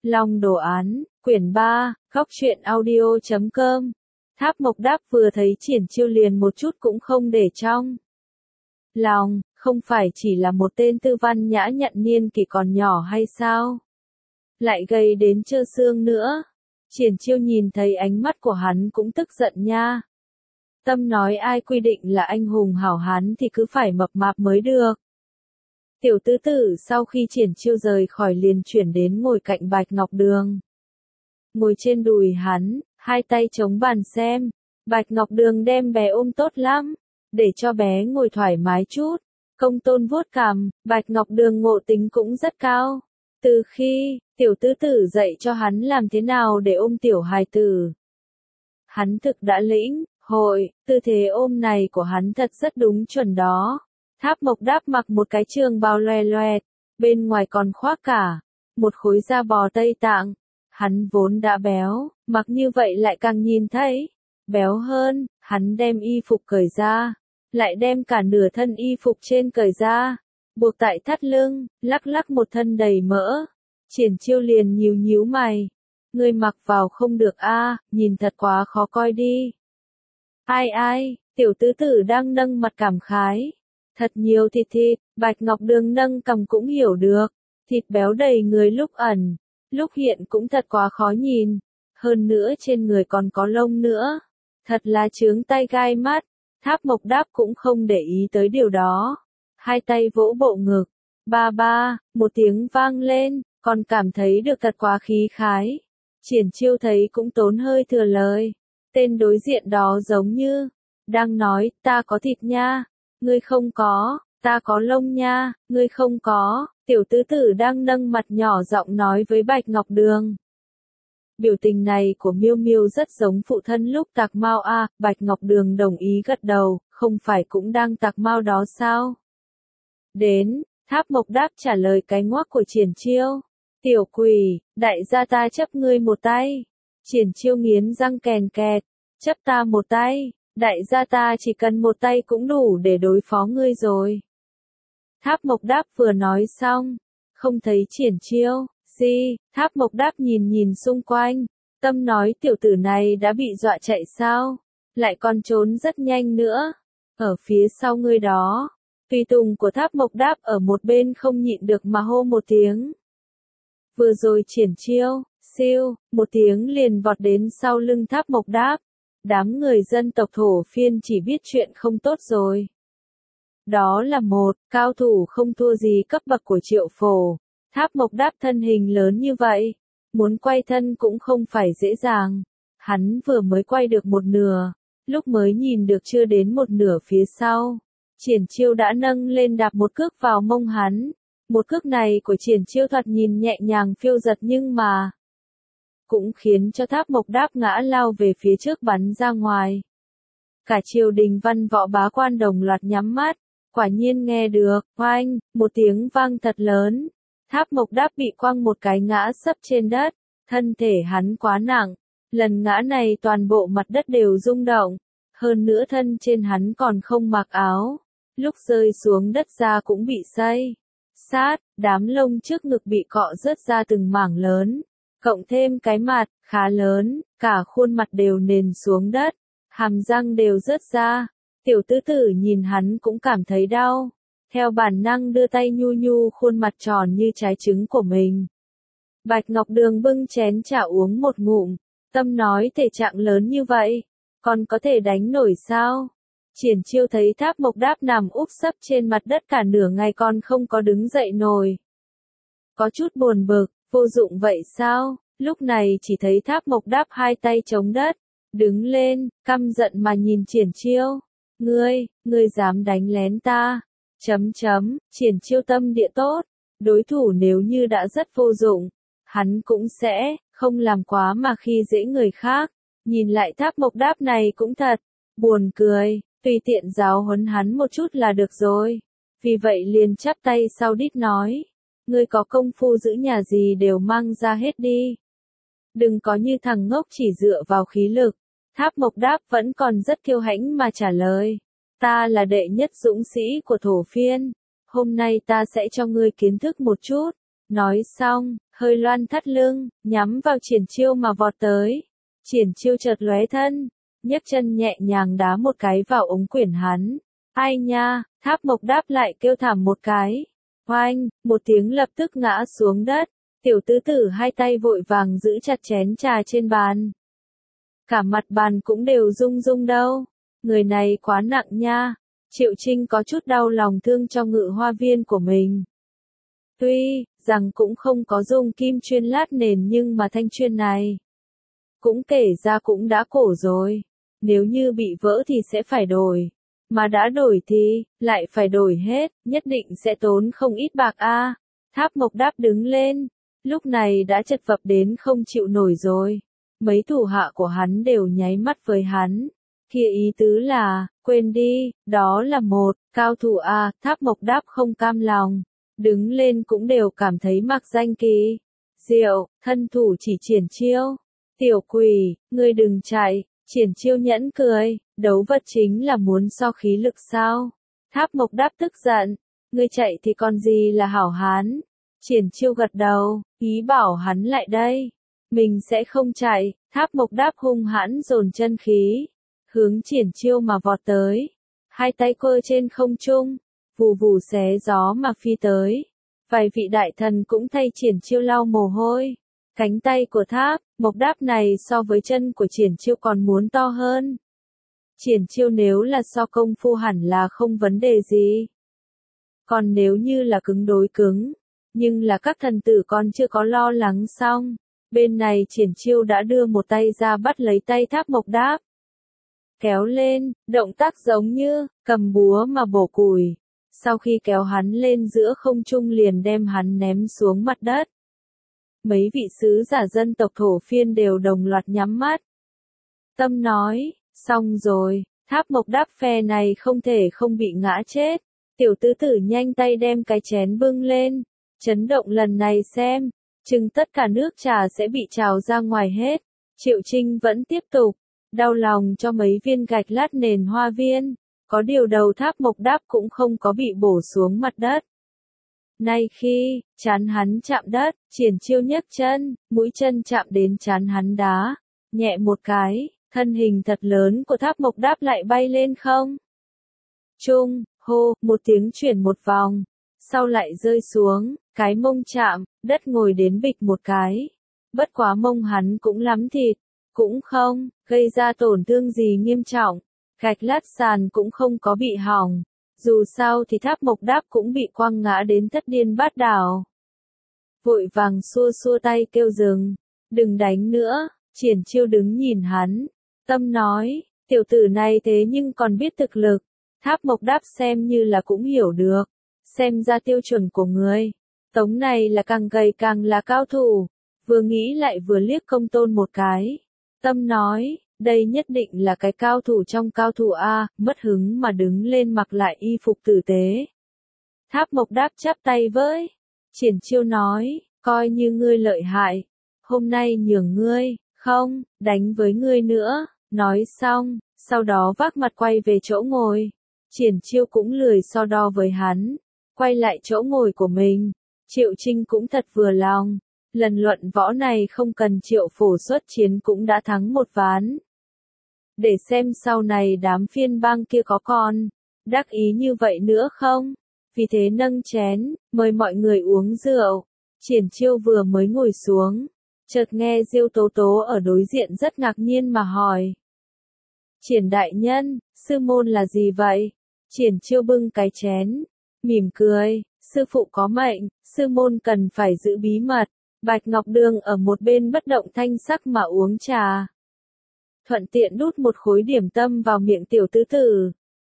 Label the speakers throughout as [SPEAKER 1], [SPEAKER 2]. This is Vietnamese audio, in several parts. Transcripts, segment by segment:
[SPEAKER 1] Long đồ án, quyển 3, góc truyện audio.com. Tháp Mộc Đáp vừa thấy Triển Chiêu liền một chút cũng không để trong lòng, không phải chỉ là một tên tư văn nhã nhặn niên kỷ còn nhỏ hay sao? Lại gây đến trơ xương nữa. Triển Chiêu nhìn thấy ánh mắt của hắn cũng tức giận nha. Tâm nói ai quy định là anh hùng hảo hán thì cứ phải mập mạp mới được. Tiểu tứ tử sau khi Triển Chiêu rời khỏi liền chuyển đến ngồi cạnh Bạch Ngọc Đường. Ngồi trên đùi hắn, hai tay chống bàn xem. Bạch Ngọc Đường đem bé ôm tốt lắm, để cho bé ngồi thoải mái chút. Công tôn vuốt cằm, Bạch Ngọc Đường ngộ tính cũng rất cao. Từ khi, tiểu tứ tử dạy cho hắn làm thế nào để ôm tiểu hài tử. Hắn thực đã lĩnh hội, tư thế ôm này của hắn thật rất đúng chuẩn đó. Tháp Mộc Đáp mặc một cái trường bào loè loẹt, bên ngoài còn khoác cả một khối da bò Tây Tạng. Hắn vốn đã béo, mặc như vậy lại càng nhìn thấy béo hơn. Hắn đem y phục cởi ra, lại đem cả nửa thân y phục trên cởi ra, buộc tại thắt lưng, lắc lắc một thân đầy mỡ. Triển Chiêu liền nhíu nhíu mày, ngươi mặc vào không được a, nhìn thật quá khó coi đi. Ai, tiểu tứ tử đang nâng mặt cảm khái. Thật nhiều thịt, Bạch Ngọc Đường nâng cằm cũng hiểu được. Thịt béo đầy người lúc ẩn, lúc hiện cũng thật quá khó nhìn. Hơn nữa trên người còn có lông nữa. Thật là chướng tay gai mắt. Tháp Mộc Đáp cũng không để ý tới điều đó. Hai tay vỗ bộ ngực. Ba, một tiếng vang lên, còn cảm thấy được thật quá khí khái. Triển Chiêu thấy cũng tốn hơi thừa lời. Tên đối diện đó giống như đang nói, ta có thịt nha, ngươi không có, ta có lông nha, ngươi không có. Tiểu tứ tử đang nâng mặt nhỏ giọng nói với Bạch Ngọc Đường. Biểu tình này của Miêu Miêu rất giống phụ thân lúc tạc mao a. Bạch Ngọc Đường đồng ý gật đầu, không phải cũng đang tạc mao đó sao? Đến, Tháp Mộc Đáp trả lời cái ngoác của Triển Chiêu. Tiểu quỷ, đại gia ta chấp ngươi một tay. Triển Chiêu nghiến răng kèn kẹt, chấp ta một tay, đại gia ta chỉ cần một tay cũng đủ để đối phó ngươi rồi. Tháp Mộc Đáp vừa nói xong, không thấy Triển Chiêu. Tháp Mộc Đáp nhìn xung quanh, tâm nói tiểu tử này đã bị dọa chạy sao, lại còn trốn rất nhanh nữa. Ở phía sau ngươi đó, tùy tùng của Tháp Mộc Đáp ở một bên không nhịn được mà hô một tiếng. Vừa rồi Triển Chiêu, siêu, một tiếng liền vọt đến sau lưng Tháp Mộc Đáp. Đám người dân tộc Thổ Phiên chỉ biết chuyện không tốt rồi. Đó là một cao thủ không thua gì cấp bậc của Triệu Phổ. Tháp Mộc Đáp thân hình lớn như vậy, muốn quay thân cũng không phải dễ dàng. Hắn vừa mới quay được một nửa, lúc mới nhìn được chưa đến một nửa phía sau. Triển Chiêu đã nâng lên đạp một cước vào mông hắn. Một cước này của Triển Chiêu thoạt nhìn nhẹ nhàng phiêu giật nhưng mà cũng khiến cho Tháp Mộc Đáp ngã lao về phía trước bắn ra ngoài. Cả triều đình văn võ bá quan đồng loạt nhắm mắt, quả nhiên nghe được, oanh, một tiếng vang thật lớn. Tháp Mộc Đáp bị quăng một cái ngã sấp trên đất, thân thể hắn quá nặng, lần ngã này toàn bộ mặt đất đều rung động, hơn nữa thân trên hắn còn không mặc áo, lúc rơi xuống đất da cũng bị xay sát, đám lông trước ngực bị cọ rớt ra từng mảng lớn, cộng thêm cái mặt khá lớn, cả khuôn mặt đều nền xuống đất, hàm răng đều rớt ra. Tiểu tứ tử nhìn hắn cũng cảm thấy đau, theo bản năng đưa tay nhu nhu khuôn mặt tròn như trái trứng của mình. Bạch Ngọc Đường bưng chén trà uống một ngụm, tâm nói thể trạng lớn như vậy, còn có thể đánh nổi sao? Triển Chiêu thấy Tháp Mộc Đáp nằm úp sấp trên mặt đất cả nửa ngày còn không có đứng dậy nổi. Có chút buồn bực, vô dụng vậy sao? Lúc này chỉ thấy Tháp Mộc Đáp hai tay chống đất, đứng lên, căm giận mà nhìn Triển Chiêu. Ngươi dám đánh lén ta? Triển Chiêu tâm địa tốt, đối thủ nếu như đã rất vô dụng, hắn cũng sẽ không làm quá mà khi dễ người khác. Nhìn lại Tháp Mộc Đáp này cũng thật buồn cười, tùy tiện giáo huấn hắn một chút là được rồi. Vì vậy liền chắp tay sau đít nói, ngươi có công phu giữ nhà gì đều mang ra hết đi. Đừng có như thằng ngốc chỉ dựa vào khí lực. Tháp Mộc Đáp vẫn còn rất kiêu hãnh mà trả lời. Ta là đệ nhất dũng sĩ của Thổ Phiên. Hôm nay ta sẽ cho ngươi kiến thức một chút. Nói xong, hơi loan thắt lưng, nhắm vào Triển Chiêu mà vọt tới. Triển Chiêu chợt lóe thân, nhấc chân nhẹ nhàng đá một cái vào ống quyển hắn. Ai nha, Tháp Mộc Đáp lại kêu thảm một cái. Oanh, một tiếng lập tức ngã xuống đất. Tiểu tứ tử hai tay vội vàng giữ chặt chén trà trên bàn. Cả mặt bàn cũng đều rung rung đâu. Người này quá nặng nha. Triệu Trinh có chút đau lòng thương cho Ngự Hoa Viên của mình. Tuy rằng cũng không có dùng kim chuyên lát nền nhưng mà thanh chuyên này cũng kể ra cũng đã cổ rồi. Nếu như bị vỡ thì sẽ phải đổi. Mà đã đổi thì lại phải đổi hết, nhất định sẽ tốn không ít bạc a. Tháp Mộc Đáp đứng lên, lúc này đã chật vật đến không chịu nổi rồi. Mấy thủ hạ của hắn đều nháy mắt với hắn. Kia ý tứ là, quên đi, đó là một cao thủ a. Tháp Mộc Đáp không cam lòng, đứng lên cũng đều cảm thấy mặc danh kỳ diệu, thân thủ chỉ Triển Chiêu. Tiểu quỷ, ngươi đừng chạy. Triển Chiêu nhẫn cười, đấu vật chính là muốn so khí lực sao? Tháp Mộc Đáp tức giận, ngươi chạy thì còn gì là hảo hán? Triển Chiêu gật đầu, ý bảo hắn lại đây. Mình sẽ không chạy. Tháp Mộc Đáp hung hãn dồn chân khí, hướng Triển Chiêu mà vọt tới. Hai tay cơ trên không trung, vù vù xé gió mà phi tới. Vài vị đại thần cũng thay Triển Chiêu lau mồ hôi. Cánh tay của Tháp Mộc Đáp này so với chân của Triển Chiêu còn muốn to hơn. Triển Chiêu nếu là so công phu hẳn là không vấn đề gì. Còn nếu như là cứng đối cứng, nhưng là các thần tử còn chưa có lo lắng xong. Bên này Triển Chiêu đã đưa một tay ra bắt lấy tay Tháp Mộc Đáp. Kéo lên, động tác giống như cầm búa mà bổ củi. Sau khi kéo hắn lên giữa không trung liền đem hắn ném xuống mặt đất. Mấy vị sứ giả dân tộc Thổ Phiên đều đồng loạt nhắm mắt. Tâm nói, xong rồi, Tháp Mộc Đáp phe này không thể không bị ngã chết. Tiểu tứ tử nhanh tay đem cái chén bưng lên. Chấn động lần này xem, chừng tất cả nước trà sẽ bị trào ra ngoài hết. Triệu Trinh vẫn tiếp tục, đau lòng cho mấy viên gạch lát nền hoa viên. Có điều đầu Tháp Mộc Đáp cũng không có bị bổ xuống mặt đất. Nay khi trán hắn chạm đất, Triển Chiêu nhấc chân, mũi chân chạm đến trán hắn đá, nhẹ một cái, thân hình thật lớn của Tháp Mộc Đáp lại bay lên không. Trung, hô, một tiếng chuyển một vòng, sau lại rơi xuống, cái mông chạm, đất ngồi đến bịch một cái. Bất quá mông hắn cũng lắm thịt, cũng không gây ra tổn thương gì nghiêm trọng, gạch lát sàn cũng không có bị hỏng. Dù sao thì Tháp Mộc Đáp cũng bị quăng ngã đến thất điên bát đảo. Vội vàng xua xua tay kêu dừng, đừng đánh nữa. Triển Chiêu đứng nhìn hắn, tâm nói, tiểu tử này thế nhưng còn biết thực lực. Tháp Mộc Đáp xem như là cũng hiểu được, xem ra tiêu chuẩn của người. Tống này là càng gầy càng là cao thủ, vừa nghĩ lại vừa liếc Công Tôn một cái. Tâm nói, đây nhất định là cái cao thủ trong cao thủ a. Mất hứng mà đứng lên mặc lại y phục tử tế. Tháp Mộc Đáp chắp tay với Triển Chiêu nói, coi như ngươi lợi hại, hôm nay nhường ngươi, không đánh với ngươi nữa. Nói xong, sau đó vác mặt quay về chỗ ngồi. Triển Chiêu cũng lười so đo với hắn, quay lại chỗ ngồi của mình. Triệu Trinh cũng thật vừa lòng. Lần luận võ này không cần Triệu Phổ xuất chiến cũng đã thắng một ván. Để xem sau này đám phiên bang kia có còn đắc ý như vậy nữa không? Vì thế nâng chén, mời mọi người uống rượu. Triển Chiêu vừa mới ngồi xuống, chợt nghe Diêu Tố Tố ở đối diện rất ngạc nhiên mà hỏi. Triển đại nhân, sư môn là gì vậy? Triển Chiêu bưng cái chén, mỉm cười, sư phụ có mệnh, sư môn cần phải giữ bí mật. Bạch Ngọc Đường ở một bên bất động thanh sắc mà uống trà. Thuận tiện đút một khối điểm tâm vào miệng tiểu tứ tử.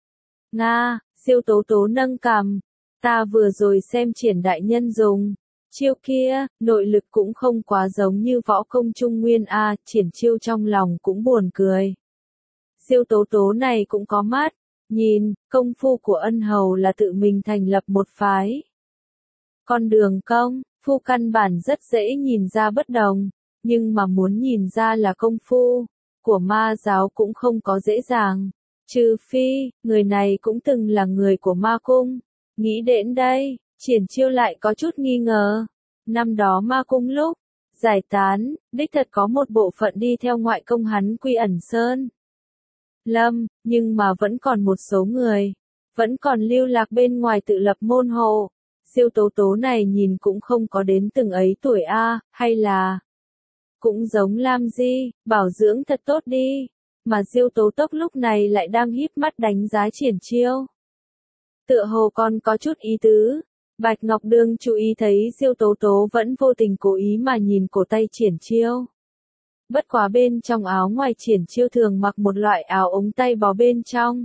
[SPEAKER 1] Nga, Diêu Tố Tố nâng cằm. Ta vừa rồi xem Triển đại nhân dùng chiêu kia, nội lực cũng không quá giống như võ công Trung Nguyên a. Triển Chiêu trong lòng cũng buồn cười. Diêu Tố Tố này cũng có mắt, nhìn, công phu của ân hầu là tự mình thành lập một phái. Con đường công phu căn bản rất dễ nhìn ra bất đồng, nhưng mà muốn nhìn ra là công phu của ma giáo cũng không có dễ dàng. Trừ phi, người này cũng từng là người của ma cung. Nghĩ đến đây, Triển Chiêu lại có chút nghi ngờ. Năm đó ma cung lúc giải tán, đích thật có một bộ phận đi theo ngoại công hắn Quy Ẩn Sơn Lâm, nhưng mà vẫn còn một số người, vẫn còn lưu lạc bên ngoài tự lập môn hộ. Diêu Tố Tố này nhìn cũng không có đến từng ấy tuổi a, hay là cũng giống Lam Di, bảo dưỡng thật tốt đi, mà Diêu Tố Tốc lúc này lại đang híp mắt đánh giá Triển Chiêu. Tựa hồ còn có chút ý tứ. Bạch Ngọc Đường chú ý thấy Diêu Tố Tố vẫn vô tình cố ý mà nhìn cổ tay Triển Chiêu. Bất quá bên trong áo ngoài Triển Chiêu thường mặc một loại áo ống tay bó bên trong.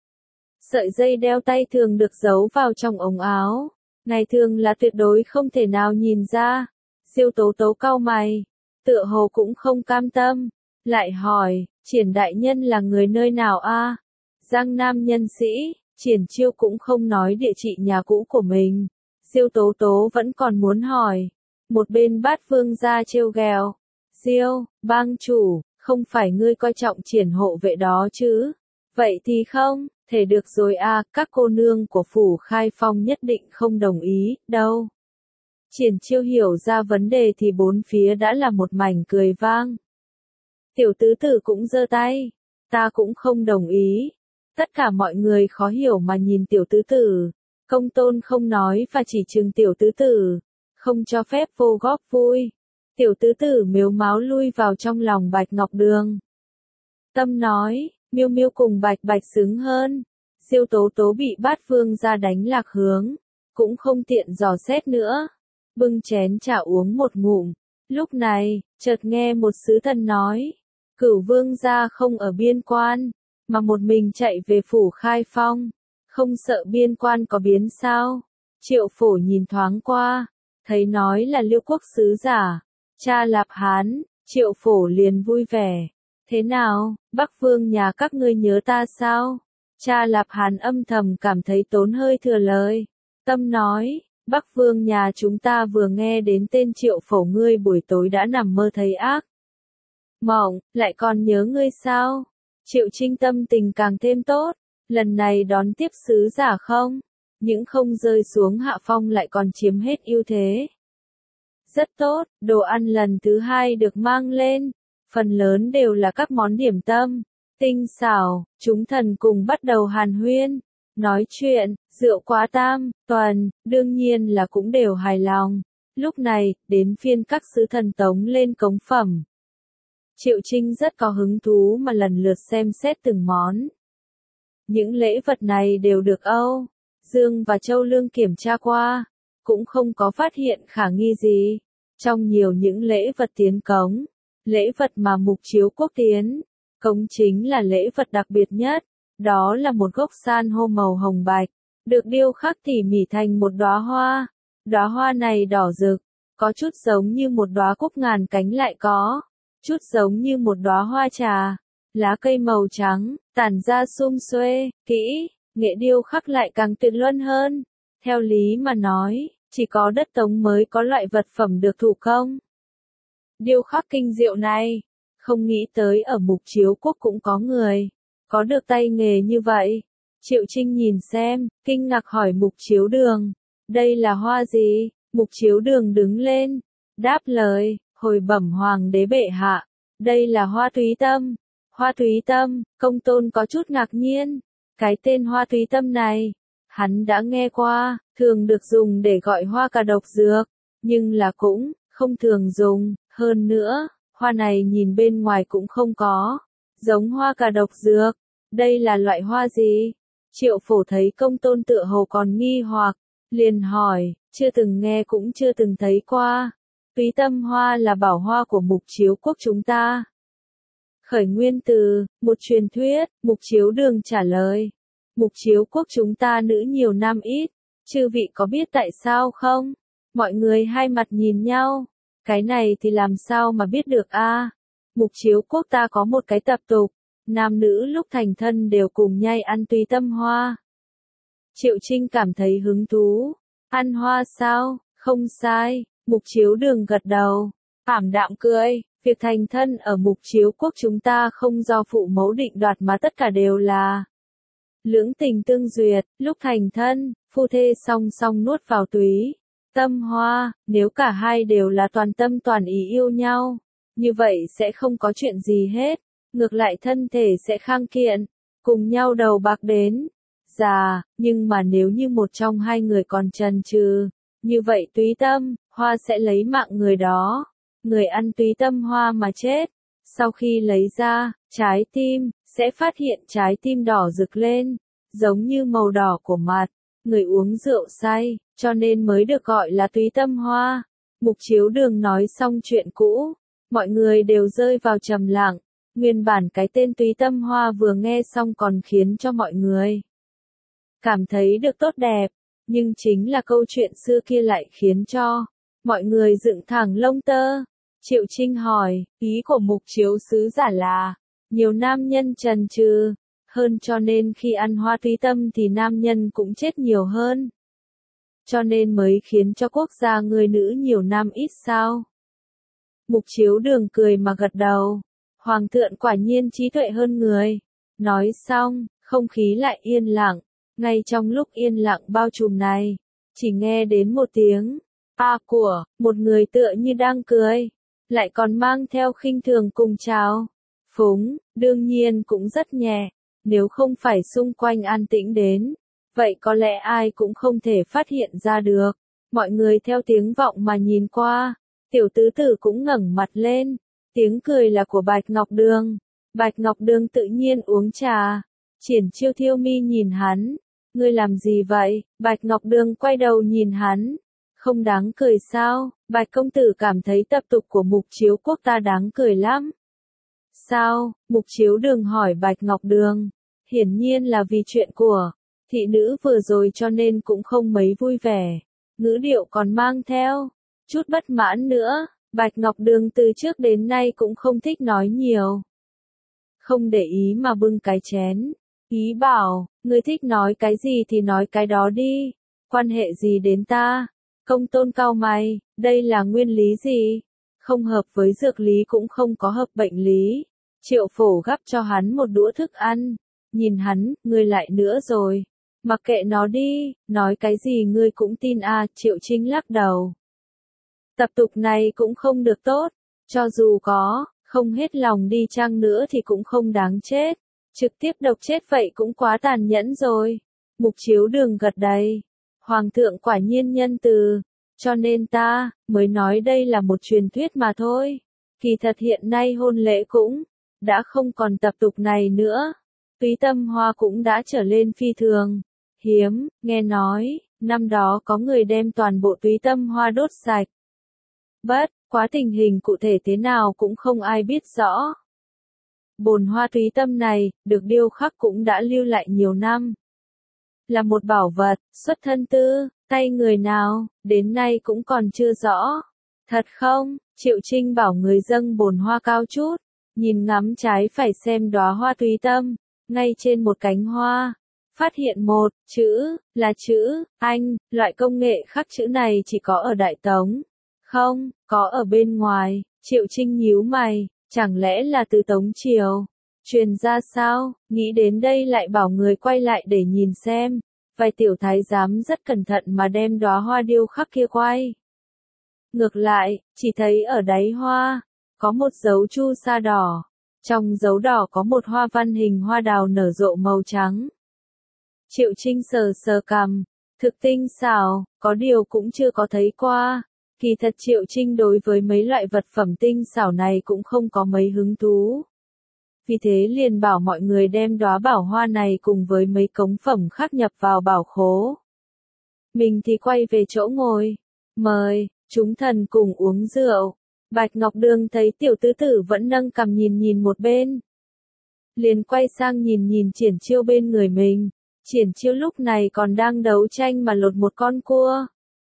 [SPEAKER 1] Sợi dây đeo tay thường được giấu vào trong ống áo. Ngày thường là tuyệt đối không thể nào nhìn ra. Diêu Tố Tố cau mày, tựa hồ cũng không cam tâm, lại hỏi, Triển đại nhân là người nơi nào a? Giang Nam nhân sĩ. Triển Chiêu cũng không nói địa chỉ nhà cũ của mình. Diêu Tố Tố vẫn còn muốn hỏi. Một bên Bát Vương ra trêu ghẹo. Diêu, bang chủ, không phải ngươi coi trọng Triển hộ vệ đó chứ? Vậy thì không, thể được rồi a, các cô nương của phủ Khai Phong nhất định không đồng ý, đâu. Triển Chiêu hiểu ra vấn đề thì bốn phía đã là một mảnh cười vang. Tiểu tứ tử cũng giơ tay. Ta cũng không đồng ý. Tất cả mọi người khó hiểu mà nhìn tiểu tứ tử. Công tôn không nói và chỉ trừng tiểu tứ tử. Không cho phép vô góp vui. Tiểu tứ tử mếu máo lui vào trong lòng Bạch Ngọc Đường. Tâm nói, Miêu Miêu cùng Bạch Bạch xứng hơn. Diêu Tố Tố bị Bát Vương ra đánh lạc hướng. Cũng không tiện dò xét nữa. Bưng chén trà uống một ngụm. Lúc này, chợt nghe một sứ thần nói. Cửu Vương gia không ở biên quan, mà một mình chạy về phủ Khai Phong. Không sợ biên quan có biến sao? Triệu Phổ nhìn thoáng qua, thấy nói là Liêu quốc sứ giả, cha Lạp Hán, Triệu Phổ liền vui vẻ. Thế nào, Bắc Vương nhà các ngươi nhớ ta sao? Cha Lạp Hán âm thầm cảm thấy tốn hơi thừa lời. Tâm nói, Bắc Vương nhà chúng ta vừa nghe đến tên Triệu Phổ ngươi buổi tối đã nằm mơ thấy ác mộng, lại còn nhớ ngươi sao? Triệu Trinh tâm tình càng thêm tốt, lần này đón tiếp sứ giả không? Những không rơi xuống hạ phong lại còn chiếm hết ưu thế. Rất tốt, đồ ăn lần thứ hai được mang lên, phần lớn đều là các món điểm tâm, tinh xảo, chúng thần cùng bắt đầu hàn huyên, nói chuyện, rượu quá tam, tuần, đương nhiên là cũng đều hài lòng. Lúc này, đến phiên các sứ thần tống lên cống phẩm. Triệu Trinh rất có hứng thú mà lần lượt xem xét từng món. Những lễ vật này đều được Âu Dương và Châu Lương kiểm tra qua, cũng không có phát hiện khả nghi gì. Trong nhiều những lễ vật tiến cống, lễ vật mà Mục Chiếu Quốc tiến cống chính là lễ vật đặc biệt nhất, đó là một gốc san hô màu hồng bạch, được điêu khắc tỉ mỉ thành một đóa hoa. Đóa hoa này đỏ rực, có chút giống như một đóa cúc ngàn cánh lại có chút giống như một đóa hoa trà, lá cây màu trắng, tản ra sum xuê, kỹ, nghệ điêu khắc lại càng tuyệt luân hơn. Theo lý mà nói, chỉ có đất Tống mới có loại vật phẩm được thủ công điêu khắc kinh diệu này. Không nghĩ tới ở Mục Chiếu Quốc cũng có người có được tay nghề như vậy. Triệu Trinh nhìn xem, kinh ngạc hỏi Mục Chiếu Đường, đây là hoa gì? Mục Chiếu Đường đứng lên, đáp lời, hồi bẩm hoàng đế bệ hạ, đây là hoa túy tâm. Hoa túy tâm, Công Tôn có chút ngạc nhiên, cái tên hoa túy tâm này, hắn đã nghe qua, thường được dùng để gọi hoa cà độc dược, nhưng là cũng không thường dùng, hơn nữa, hoa này nhìn bên ngoài cũng không có giống hoa cà độc dược. Đây là loại hoa gì? Triệu Phổ thấy Công Tôn tựa hồ còn nghi hoặc, liền hỏi, chưa từng nghe cũng chưa từng thấy qua. Túy tâm hoa là bảo hoa của Mục Chiếu Quốc chúng ta. Khởi nguyên từ một truyền thuyết. Mục Chiếu Đường trả lời, Mục Chiếu Quốc chúng ta nữ nhiều nam ít, chư vị có biết tại sao không? Mọi người hai mặt nhìn nhau, cái này thì làm sao mà biết được a? Mục Chiếu Quốc ta có một cái tập tục, nam nữ lúc thành thân đều cùng nhai ăn túy tâm hoa. Triệu Trinh cảm thấy hứng thú, ăn hoa sao? Không sai. Mục Chiếu Đường gật đầu, ảm đạm cười, việc thành thân ở Mục Chiếu Quốc chúng ta không do phụ mẫu định đoạt mà tất cả đều là lưỡng tình tương duyệt, lúc thành thân, phu thê song song nuốt vào túy Tâm Hoa, nếu cả hai đều là toàn tâm toàn ý yêu nhau, như vậy sẽ không có chuyện gì hết, ngược lại thân thể sẽ khang kiện, cùng nhau đầu bạc đến già, nhưng mà nếu như một trong hai người còn chần chừ, như vậy Túy Tâm Hoa sẽ lấy mạng người đó, người ăn Túy Tâm Hoa mà chết. Sau khi lấy ra, trái tim sẽ phát hiện trái tim đỏ rực lên, giống như màu đỏ của mặt người uống rượu say, cho nên mới được gọi là Túy Tâm Hoa. Mục Chiếu Đường nói xong chuyện cũ, mọi người đều rơi vào trầm lặng, nguyên bản cái tên Túy Tâm Hoa vừa nghe xong còn khiến cho mọi người cảm thấy được tốt đẹp, nhưng chính là câu chuyện xưa kia lại khiến cho mọi người dựng thẳng lông tơ. Triệu Trinh hỏi, ý của Mục Chiếu sứ giả là, nhiều nam nhân chần chừ hơn cho nên khi ăn hoa túy tâm thì nam nhân cũng chết nhiều hơn. Cho nên mới khiến cho quốc gia người nữ nhiều nam ít sao? Mục Chiếu Đường cười mà gật đầu. Hoàng thượng quả nhiên trí tuệ hơn người. Nói xong, không khí lại yên lặng. Ngay trong lúc yên lặng bao trùm này, chỉ nghe đến một tiếng a của một người tựa như đang cười, lại còn mang theo khinh thường cùng chào phúng, đương nhiên cũng rất nhẹ. Nếu không phải xung quanh an tĩnh đến, vậy có lẽ ai cũng không thể phát hiện ra được. Mọi người theo tiếng vọng mà nhìn qua, tiểu tứ tử cũng ngẩng mặt lên, tiếng cười là của Bạch Ngọc Đường. Bạch Ngọc Đường tự nhiên uống trà, Triển Chiêu Thiêu Mi nhìn hắn, ngươi làm gì vậy? Bạch Ngọc Đường quay đầu nhìn hắn, không đáng cười sao? Bạch công tử cảm thấy tập tục của Mục Chiếu quốc ta đáng cười lắm. Sao? Mục Chiếu Đường hỏi Bạch Ngọc Đường. Hiển nhiên là vì chuyện của thị nữ vừa rồi cho nên cũng không mấy vui vẻ. Ngữ điệu còn mang theo chút bất mãn nữa. Bạch Ngọc Đường từ trước đến nay cũng không thích nói nhiều. Không để ý mà bưng cái chén. Ý bảo, ngươi thích nói cái gì thì nói cái đó đi. Quan hệ gì đến ta? Công Tôn cau mày, đây là nguyên lý gì? Không hợp với dược lý cũng không có hợp bệnh lý. Triệu Phổ gắp cho hắn một đũa thức ăn. Nhìn hắn, ngươi lại nữa rồi. Mặc kệ nó đi, nói cái gì ngươi cũng tin à, Triệu Trinh lắc đầu. Tập tục này cũng không được tốt, cho dù có, không hết lòng đi chăng nữa thì cũng không đáng chết. Trực tiếp độc chết vậy cũng quá tàn nhẫn rồi. Mục Chiếu Đường gật đầy. Hoàng thượng quả nhiên nhân từ, cho nên ta mới nói đây là một truyền thuyết mà thôi. Kỳ thật hiện nay hôn lễ cũng đã không còn tập tục này nữa. Túy Tâm Hoa cũng đã trở lên phi thường hiếm, nghe nói, năm đó có người đem toàn bộ Túy Tâm Hoa đốt sạch. Bất quá tình hình cụ thể thế nào cũng không ai biết rõ. Bồn hoa túy tâm này, được điêu khắc cũng đã lưu lại nhiều năm. Là một bảo vật, xuất thân tư, tay người nào, đến nay cũng còn chưa rõ. Thật không? Triệu Trinh bảo người dâng bồn hoa cao chút, nhìn ngắm trái phải xem đóa hoa túy tâm, ngay trên một cánh hoa. Phát hiện một chữ, là chữ Anh, loại công nghệ khắc chữ này chỉ có ở Đại Tống. Không, có ở bên ngoài. Triệu Trinh nhíu mày, chẳng lẽ là từ Tống Triều? Truyền ra sao? Nghĩ đến đây lại bảo người quay lại để nhìn xem. Vài tiểu thái giám rất cẩn thận mà đem đóa hoa điêu khắc kia quay. Ngược lại, chỉ thấy ở đáy hoa, có một dấu chu sa đỏ. Trong dấu đỏ có một hoa văn hình hoa đào nở rộ màu trắng. Triệu Trinh sờ sờ cằm, thực tinh xảo, có điều cũng chưa có thấy qua. Kỳ thật Triệu Trinh đối với mấy loại vật phẩm tinh xảo này cũng không có mấy hứng thú. Vì thế liền bảo mọi người đem đóa bảo hoa này cùng với mấy cống phẩm khác nhập vào bảo khố. Mình thì quay về chỗ ngồi. Mời, chúng thần cùng uống rượu. Bạch Ngọc Đường thấy tiểu tứ tử vẫn nâng cằm nhìn nhìn một bên. Liền quay sang nhìn nhìn Triển Chiêu bên người mình. Triển Chiêu lúc này còn đang đấu tranh mà lột một con cua.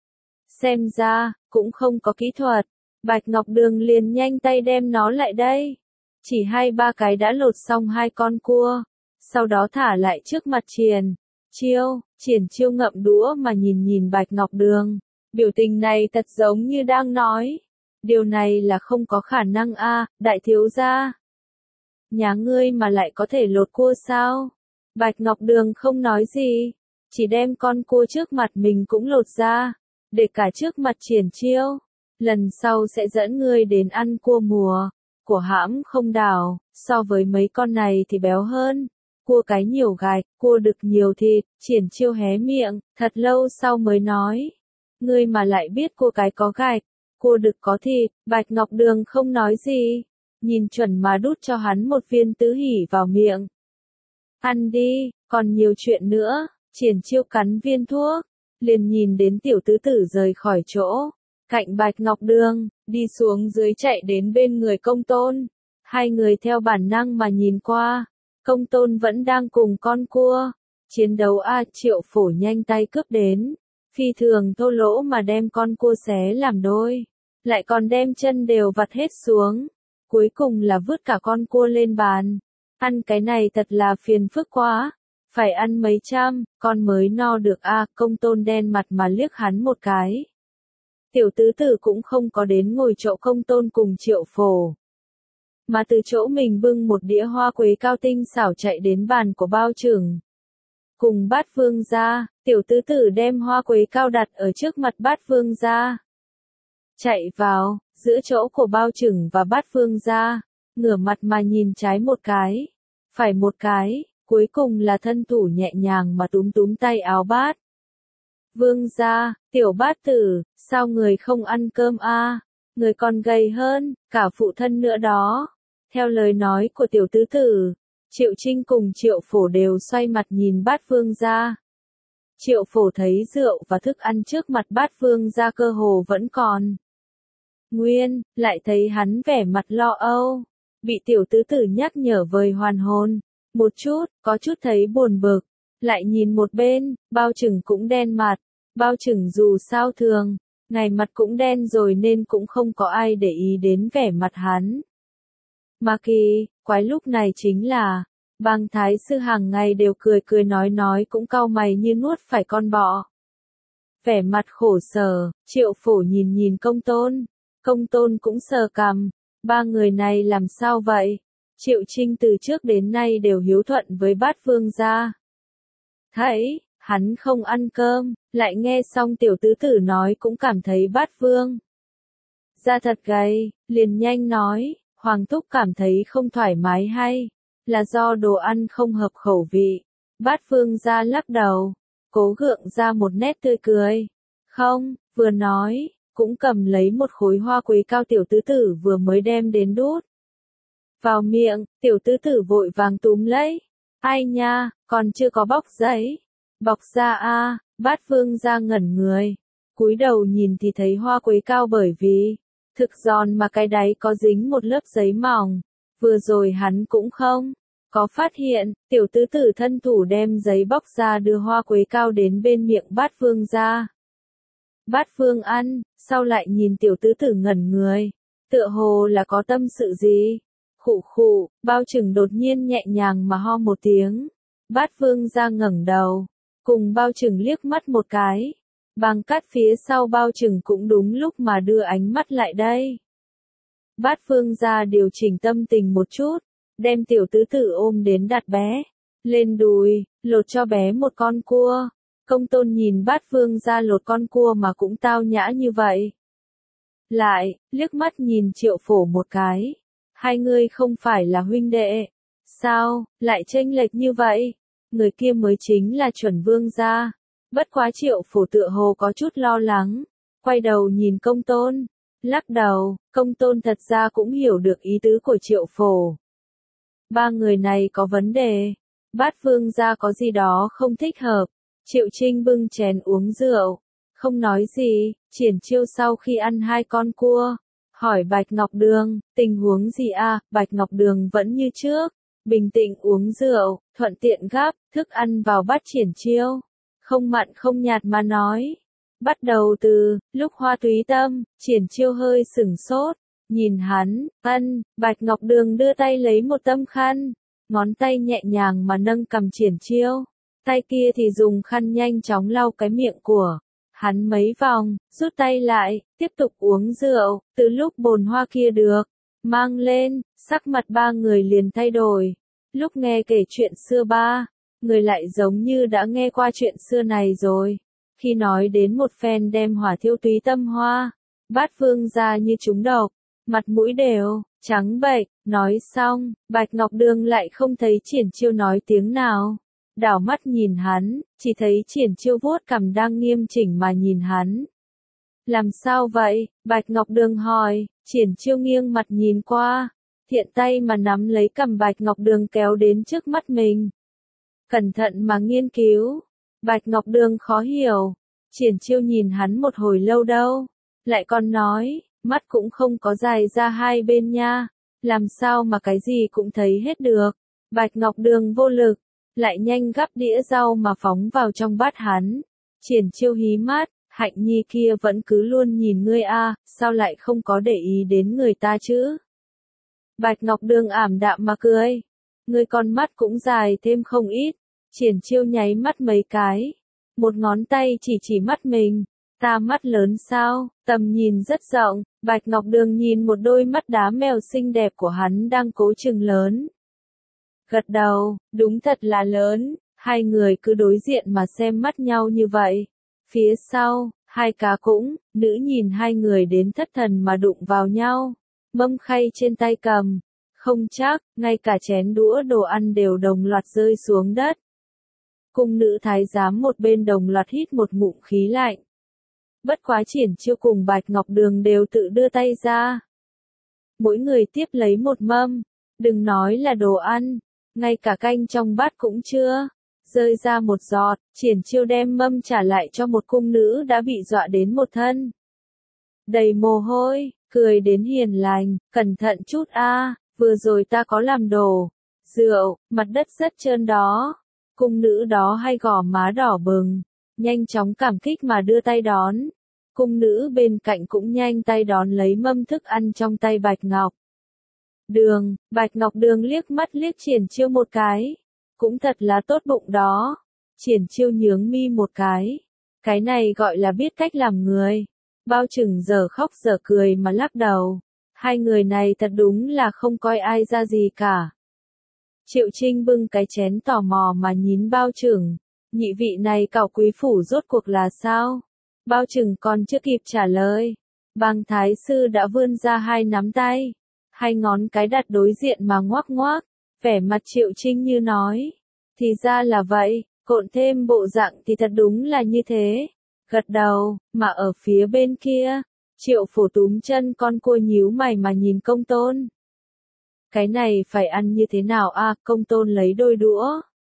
[SPEAKER 1] Xem ra, cũng không có kỹ thuật. Bạch Ngọc Đường liền nhanh tay đem nó lại đây. Chỉ 2-3 cái đã lột xong 2 con cua. Sau đó thả lại trước mặt Triển Chiêu ngậm đũa mà nhìn nhìn Bạch Ngọc Đường. Biểu tình này thật giống như đang nói. Điều này là không có khả năng a, đại thiếu gia. Nhà ngươi mà lại có thể lột cua sao? Bạch Ngọc Đường không nói gì. Chỉ đem con cua trước mặt mình cũng lột ra. để cả trước mặt Triển Chiêu. Lần sau sẽ dẫn ngươi đến ăn cua mùa, của hãm không đào, so với mấy con này thì béo hơn. Cua cái nhiều gạch, cua đực nhiều thịt, Triển Chiêu hé miệng, thật lâu sau mới nói. Ngươi mà lại biết cua cái có gạch, cua đực có thịt, Bạch Ngọc Đường không nói gì, nhìn chuẩn mà đút cho hắn một viên tứ hỉ vào miệng. Ăn đi, còn nhiều chuyện nữa, Triển Chiêu cắn viên thuốc, liền nhìn đến tiểu tứ tử rời khỏi chỗ, cạnh Bạch Ngọc Đường, đi xuống dưới chạy đến bên người Công Tôn. Hai người theo bản năng mà nhìn qua, Công Tôn vẫn đang cùng con cua, chiến đấu Triệu Phổ nhanh tay cướp đến, phi thường thô lỗ mà đem con cua xé làm đôi, lại còn đem chân đều vặt hết xuống, cuối cùng là vứt cả con cua lên bàn. Ăn cái này thật là phiền phức quá, phải ăn mấy trăm, con mới no được Công Tôn đen mặt mà liếc hắn một cái. Tiểu tứ tử cũng không có đến ngồi chỗ Công Tôn cùng Triệu Phổ, mà từ chỗ mình bưng một đĩa hoa quế cao tinh xảo chạy đến bàn của Bao Trừng. Cùng Bát Vương gia, tiểu tứ tử đem hoa quế cao đặt ở trước mặt Bát Vương gia. Chạy vào, giữa chỗ của Bao Trừng và Bát Vương gia, ngửa mặt mà nhìn trái một cái, phải một cái, cuối cùng là thân thủ nhẹ nhàng mà túm túm tay áo Bát. Vương gia, tiểu Bát tử, sao người không ăn cơm người còn gầy hơn, cả phụ thân nữa đó. Theo lời nói của tiểu tứ tử, Triệu Trinh cùng Triệu Phổ đều xoay mặt nhìn Bát Vương gia. Triệu Phổ thấy rượu và thức ăn trước mặt Bát Vương gia cơ hồ vẫn còn nguyên, lại thấy hắn vẻ mặt lo âu, bị tiểu tứ tử nhắc nhở vời hoàn hồn, một chút, có chút thấy buồn bực, lại nhìn một bên, Bao Trừng cũng đen mặt, Bao Trừng dù sao thường, ngày mặt cũng đen rồi nên cũng không có ai để ý đến vẻ mặt hắn. Mà kỳ quái lúc này chính là, Bàng Thái Sư hàng ngày đều cười cười nói cũng cau mày như nuốt phải con bọ. Vẻ mặt khổ sở, Triệu Phổ nhìn nhìn Công Tôn cũng sờ cằm, ba người này làm sao vậy? Triệu Trinh từ trước đến nay đều hiếu thuận với Bát Vương gia. Thấy, hắn không ăn cơm, lại nghe xong tiểu tứ tử nói cũng cảm thấy Bát Vương gia thật gầy, liền nhanh nói, Hoàng thúc cảm thấy không thoải mái hay là do đồ ăn không hợp khẩu vị. Bát Vương gia lắc đầu, cố gượng ra một nét tươi cười. Không, vừa nói, cũng cầm lấy một khối hoa quế cao tiểu tứ tử vừa mới đem đến đút vào miệng, tiểu tứ tử vội vàng túm lấy. Ai nha, còn chưa có bóc giấy. Bọc ra Bát Vương gia ngẩn người. Cúi đầu nhìn thì thấy hoa quế cao bởi vì thực giòn mà cái đáy có dính một lớp giấy mỏng. Vừa rồi hắn cũng không có phát hiện, tiểu tứ tử thân thủ đem giấy bóc ra đưa hoa quế cao đến bên miệng Bát Vương gia. Bát Vương ăn, sau lại nhìn tiểu tứ tử ngẩn người, tựa hồ là có tâm sự gì. Khụ khụ, Bao Trừng đột nhiên nhẹ nhàng mà ho một tiếng. Bát Vương gia ngẩng đầu, cùng Bao Trừng liếc mắt một cái. Bàng Cát phía sau Bao Trừng cũng đúng lúc mà đưa ánh mắt lại đây. Bát Vương gia điều chỉnh tâm tình một chút, đem tiểu tứ tử ôm đến đặt bé lên đùi, lột cho bé một con cua. Công Tôn nhìn Bát Vương gia lột con cua mà cũng tao nhã như vậy. Lại, liếc mắt nhìn Triệu Phổ một cái. Hai người không phải là huynh đệ. Sao, lại chênh lệch như vậy? Người kia mới chính là chuẩn vương gia. Bất quá Triệu Phổ tựa hồ có chút lo lắng. Quay đầu nhìn Công Tôn. Lắc đầu, Công Tôn thật ra cũng hiểu được ý tứ của Triệu Phổ. Ba người này có vấn đề. Bát Vương gia có gì đó không thích hợp. Triệu Trinh bưng chén uống rượu. Không nói gì, Triển Chiêu sau khi ăn hai con cua. Hỏi Bạch Ngọc Đường, tình huống gì Bạch Ngọc Đường vẫn như trước. Bình tĩnh uống rượu, thuận tiện gắp, thức ăn vào bát Triển Chiêu. Không mặn không nhạt mà nói. Bắt đầu từ, lúc Hoa Túy Tâm, Triển Chiêu hơi sửng sốt. Nhìn hắn, Bạch Ngọc Đường đưa tay lấy một tấm khăn. Ngón tay nhẹ nhàng mà nâng cầm Triển Chiêu. Tay kia thì dùng khăn nhanh chóng lau cái miệng của hắn mấy vòng, rút tay lại, tiếp tục uống rượu. Từ lúc bồn hoa kia được mang lên, sắc mặt ba người liền thay đổi. Lúc nghe kể chuyện xưa ba người lại giống như đã nghe qua chuyện xưa này rồi. Khi nói đến một phen đem hỏa thiêu túy tâm hoa, Bát Vương ra như trúng độc, mặt mũi đều trắng bệch, nói xong, Bạch Ngọc Đường lại không thấy Triển Chiêu nói tiếng nào. Đảo mắt nhìn hắn, chỉ thấy Triển Chiêu vuốt cằm đang nghiêm chỉnh mà nhìn hắn. Làm sao vậy? Bạch Ngọc Đường hỏi. Triển Chiêu nghiêng mặt nhìn qua, thiện tay mà nắm lấy cằm Bạch Ngọc Đường kéo đến trước mắt mình. Cẩn thận mà nghiên cứu. Bạch Ngọc Đường khó hiểu. Triển Chiêu nhìn hắn một hồi lâu đâu, lại còn nói, mắt cũng không có dài ra hai bên nha, làm sao mà cái gì cũng thấy hết được. Bạch Ngọc Đường vô lực, lại nhanh gắp đĩa rau mà phóng vào trong bát hắn. Triển Chiêu hí mắt, Hạnh Nhi kia vẫn cứ luôn nhìn ngươi a, sao lại không có để ý đến người ta chứ? Bạch Ngọc Đường ảm đạm mà cười, ngươi con mắt cũng dài thêm không ít. Triển Chiêu nháy mắt mấy cái, một ngón tay chỉ mắt mình. Ta mắt lớn sao, tầm nhìn rất rộng. Bạch Ngọc Đường nhìn một đôi mắt đá mèo xinh đẹp của hắn đang cố chừng lớn. Gật đầu, đúng thật là lớn. Hai người cứ đối diện mà xem mắt nhau như vậy. Phía sau, hai cá cũng, nữ nhìn hai người đến thất thần mà đụng vào nhau. Mâm khay trên tay cầm, không chắc, ngay cả chén đũa đồ ăn đều đồng loạt rơi xuống đất. Cung nữ thái giám một bên đồng loạt hít một ngụm khí lạnh. Bất quá Triển Chiêu cùng Bạch Ngọc Đường đều tự đưa tay ra. Mỗi người tiếp lấy một mâm, đừng nói là đồ ăn, ngay cả canh trong bát cũng chưa rơi ra một giọt. Triển Chiêu đem mâm trả lại cho một cung nữ đã bị dọa đến một thân. Đầy mồ hôi, cười đến hiền lành, cẩn thận chút a, vừa rồi ta có làm đổ rượu, mặt đất rất trơn đó. Cung nữ đó hay gò má đỏ bừng, nhanh chóng cảm kích mà đưa tay đón. Cung nữ bên cạnh cũng nhanh tay đón lấy mâm thức ăn trong tay Bạch Ngọc Đường. Bạch Ngọc Đường liếc mắt liếc Triển Chiêu một cái, cũng thật là tốt bụng đó. Triển Chiêu nhướng mi một cái này gọi là biết cách làm người. Bao Trừng giờ khóc giờ cười mà lắc đầu, hai người này thật đúng là không coi ai ra gì cả. Triệu Trinh bưng cái chén tò mò mà nhìn Bao Trừng, nhị vị này cảo quý phủ rốt cuộc là sao? Bao Trừng còn chưa kịp trả lời, Bàng Thái Sư đã vươn ra hai nắm tay, hai ngón cái đặt đối diện mà ngoắc ngoắc, vẻ mặt Triệu Trinh như nói, thì ra là vậy, cộn thêm bộ dạng thì thật đúng là như thế. Gật đầu, mà ở phía bên kia, Triệu Phổ túm chân con cua nhíu mày mà nhìn Công Tôn. Cái này phải ăn như thế nào a? Công Tôn lấy đôi đũa,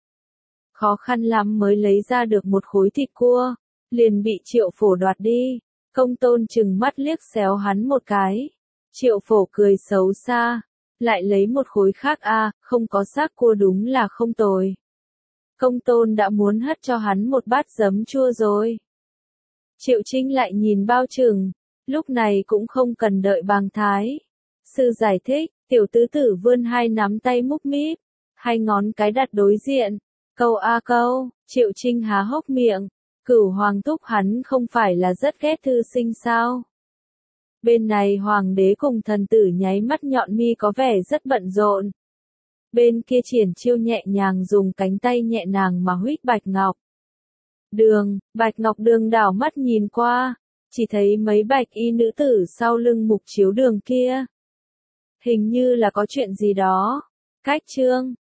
[SPEAKER 1] khó khăn lắm mới lấy ra được một khối thịt cua, liền bị Triệu Phổ đoạt đi. Công Tôn trừng mắt liếc xéo hắn một cái. Triệu Phổ cười xấu xa, lại lấy một khối khác a, không có xác cua đúng là không tồi. Công Tôn đã muốn hất cho hắn một bát giấm chua rồi. Triệu Trinh lại nhìn Bao Trừng, lúc này cũng không cần đợi Bàng Thái Sư giải thích, tiểu tứ tử vươn hai nắm tay múc míp, hai ngón cái đặt đối diện, câu a câu. Triệu Trinh há hốc miệng, Cửu Hoàng thúc hắn không phải là rất ghét thư sinh sao? Bên này Hoàng đế cùng thần tử nháy mắt nhọn mi có vẻ rất bận rộn. Bên kia Triển Chiêu nhẹ nhàng dùng cánh tay nhẹ nhàng mà huých Bạch Ngọc Đường. Bạch Ngọc Đường đảo mắt nhìn qua, chỉ thấy mấy bạch y nữ tử sau lưng Mục Chiếu Đường kia. Hình như là có chuyện gì đó. Cách chương